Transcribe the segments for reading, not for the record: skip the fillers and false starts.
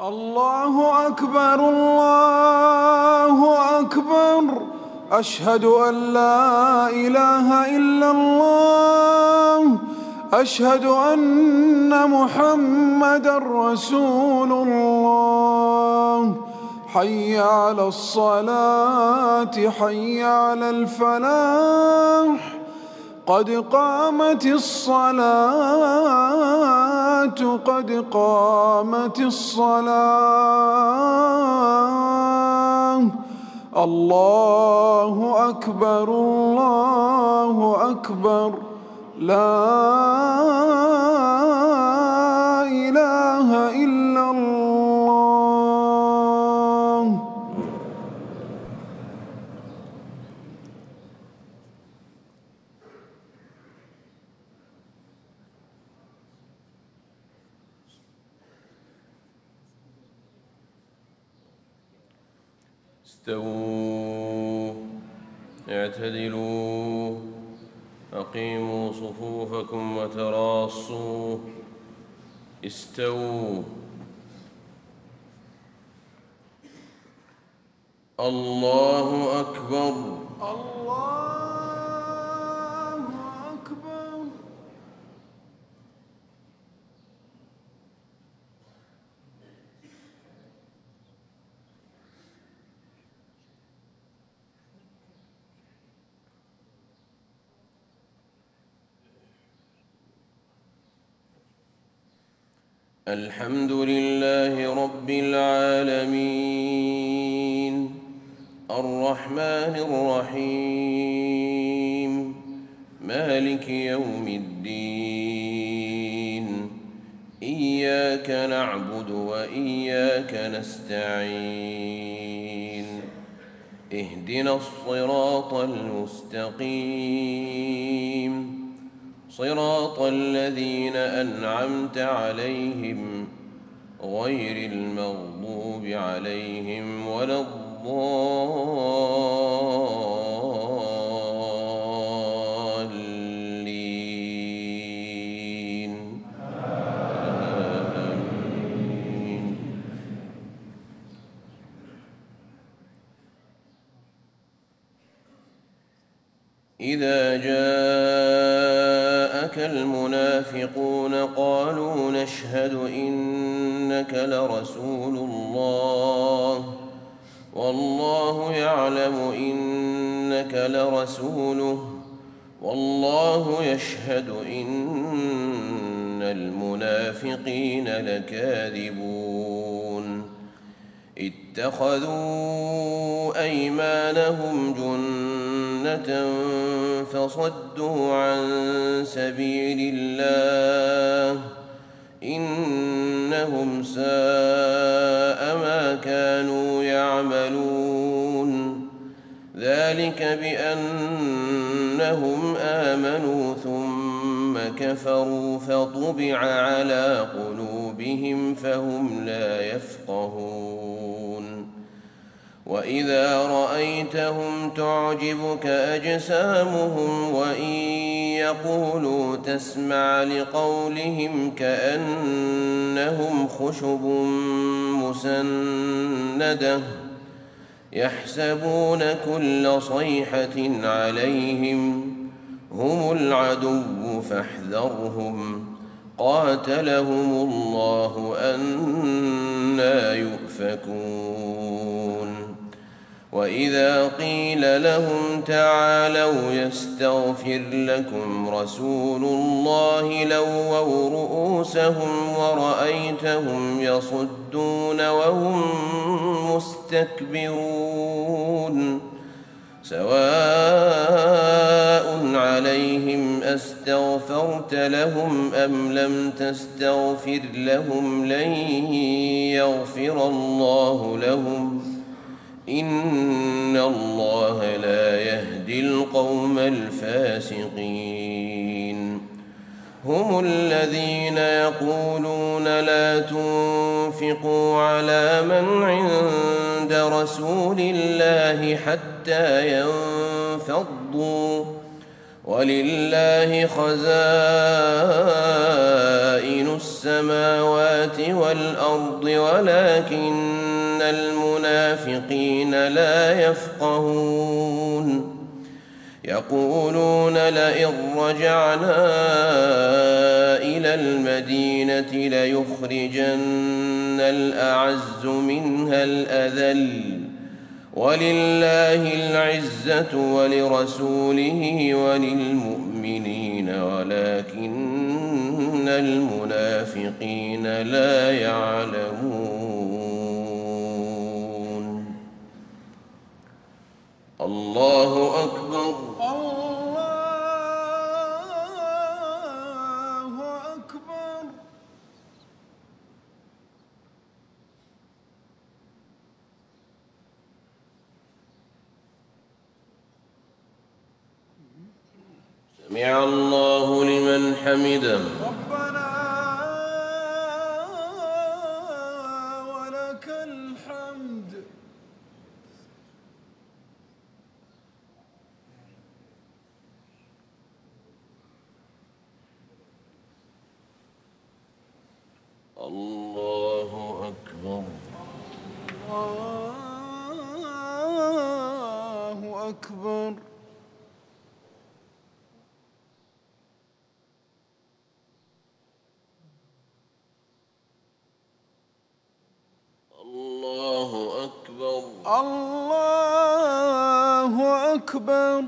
الله أكبر الله أكبر. أشهد أن لا إله إلا الله. أشهد أن محمدًا رسول الله. حي على الصلاة حي على الفلاح. قد قامت الصلاة قد قامت الصلاة. الله أكبر الله أكبر. لا إله إلا الله. استووا اعتدلوا أقيموا صفوفكم وتراصوا. استووا. الله أكبر الله أكبر. الحمد لله رب العالمين الرحمن الرحيم مالك يوم الدين. إياك نعبد وإياك نستعين. اهدنا الصراط المستقيم صراط الذين أنعمت عليهم غير المغضوب عليهم ولا الضالين. آمين. إذا جاءك المنافقون قالوا نشهد إنك لرسول الله والله يعلم إنك لرسوله والله يشهد إن المنافقين لكاذبون. اتخذوا أيمانهم جنة فصدوا عن سبيل الله إنهم ساء ما كانوا يعملون. ذلك بأنهم آمنوا ثم كفروا فطبع على قلوبهم فهم لا يفقهون. وإذا رأيتهم تعجبك أجسامهم وإن يقولوا تسمع لقولهم كأنهم خشب مسندة يحسبون كل صيحة عليهم هم العدو فاحذرهم قاتلهم الله أنى يؤفكون. وإذا قيل لهم تعالوا يستغفر لكم رسول الله لووا رؤوسهم ورأيتهم يصدون وهم مستكبرون. سواء عليهم أستغفرت لهم أم لم تستغفر لهم لن يغفر الله لهم إن الله لا يهدي القوم الفاسقين. هم الذين يقولون لا تنفقوا على من عند رسول الله حتى ينفضوا ولله خزائن السماوات والأرض ولكن المنافقين لا يفقهون يقولون لئن رجعنا إلى المدينة ليخرجن الأعز منها الأذل ولله العزة ولرسوله وللمؤمنين ولكن المنافقين لا يعلمون. الله أكبر. سمع الله لمن حمده. ربنا ولك الحمد. الله أكبر. الله أكبر. الله أكبر. الله أكبر.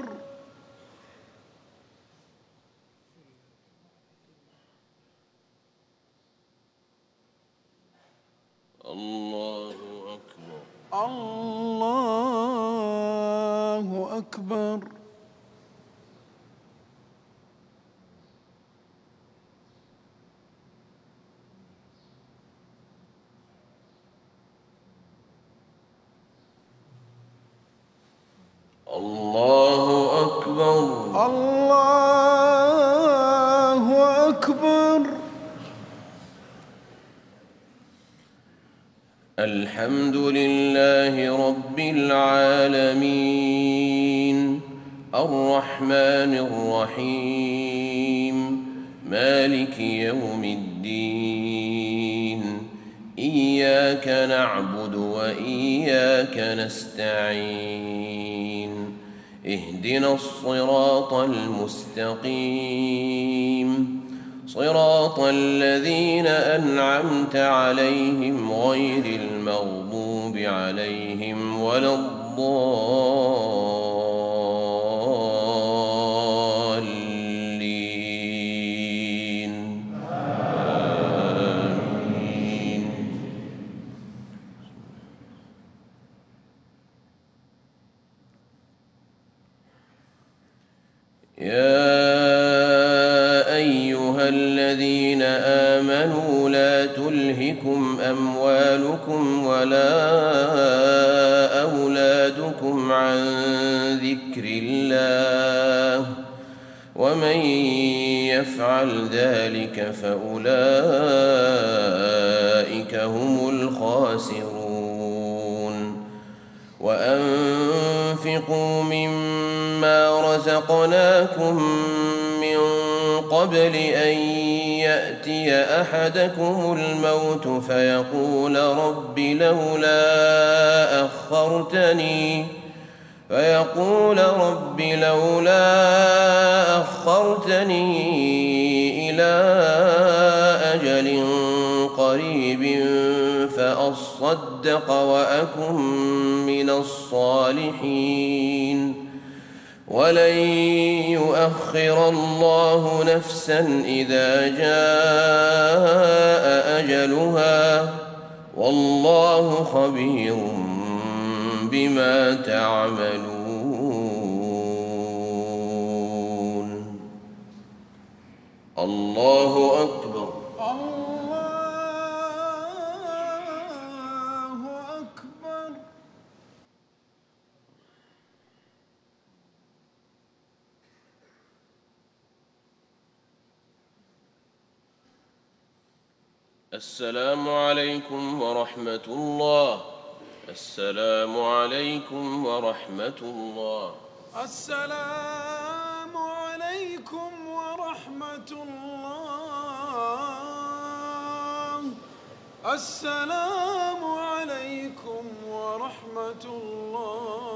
الله أكبر. الله أكبر. الله أكبر. الله أكبر. الحمد لله رب العالمين الرحمن الرحيم مالك يوم الدين إياك نعبد وإياك نستعين اهدنا الصراط المستقيم صراط الذين أنعمت عليهم غير المغضوب عليهم ولا الضالين آمين. الذين آمنوا لا تلهكم أموالكم ولا أولادكم عن ذكر الله ومن يفعل ذلك فأولئك هم الخاسرون. وأنفقوا مما رزقناكم من قبل أن يأتي أحدكم الموت فيقول رب لولا أخرتني إلى أجل قريب فأصدق وأكن من الصالحين ولن يؤخر الله نفسا إذا جاء أجلها والله خبير بما تعملون. الله أكبر. السلام عليكم ورحمة الله. السلام عليكم ورحمة الله. السلام عليكم ورحمة الله. السلام عليكم ورحمة الله.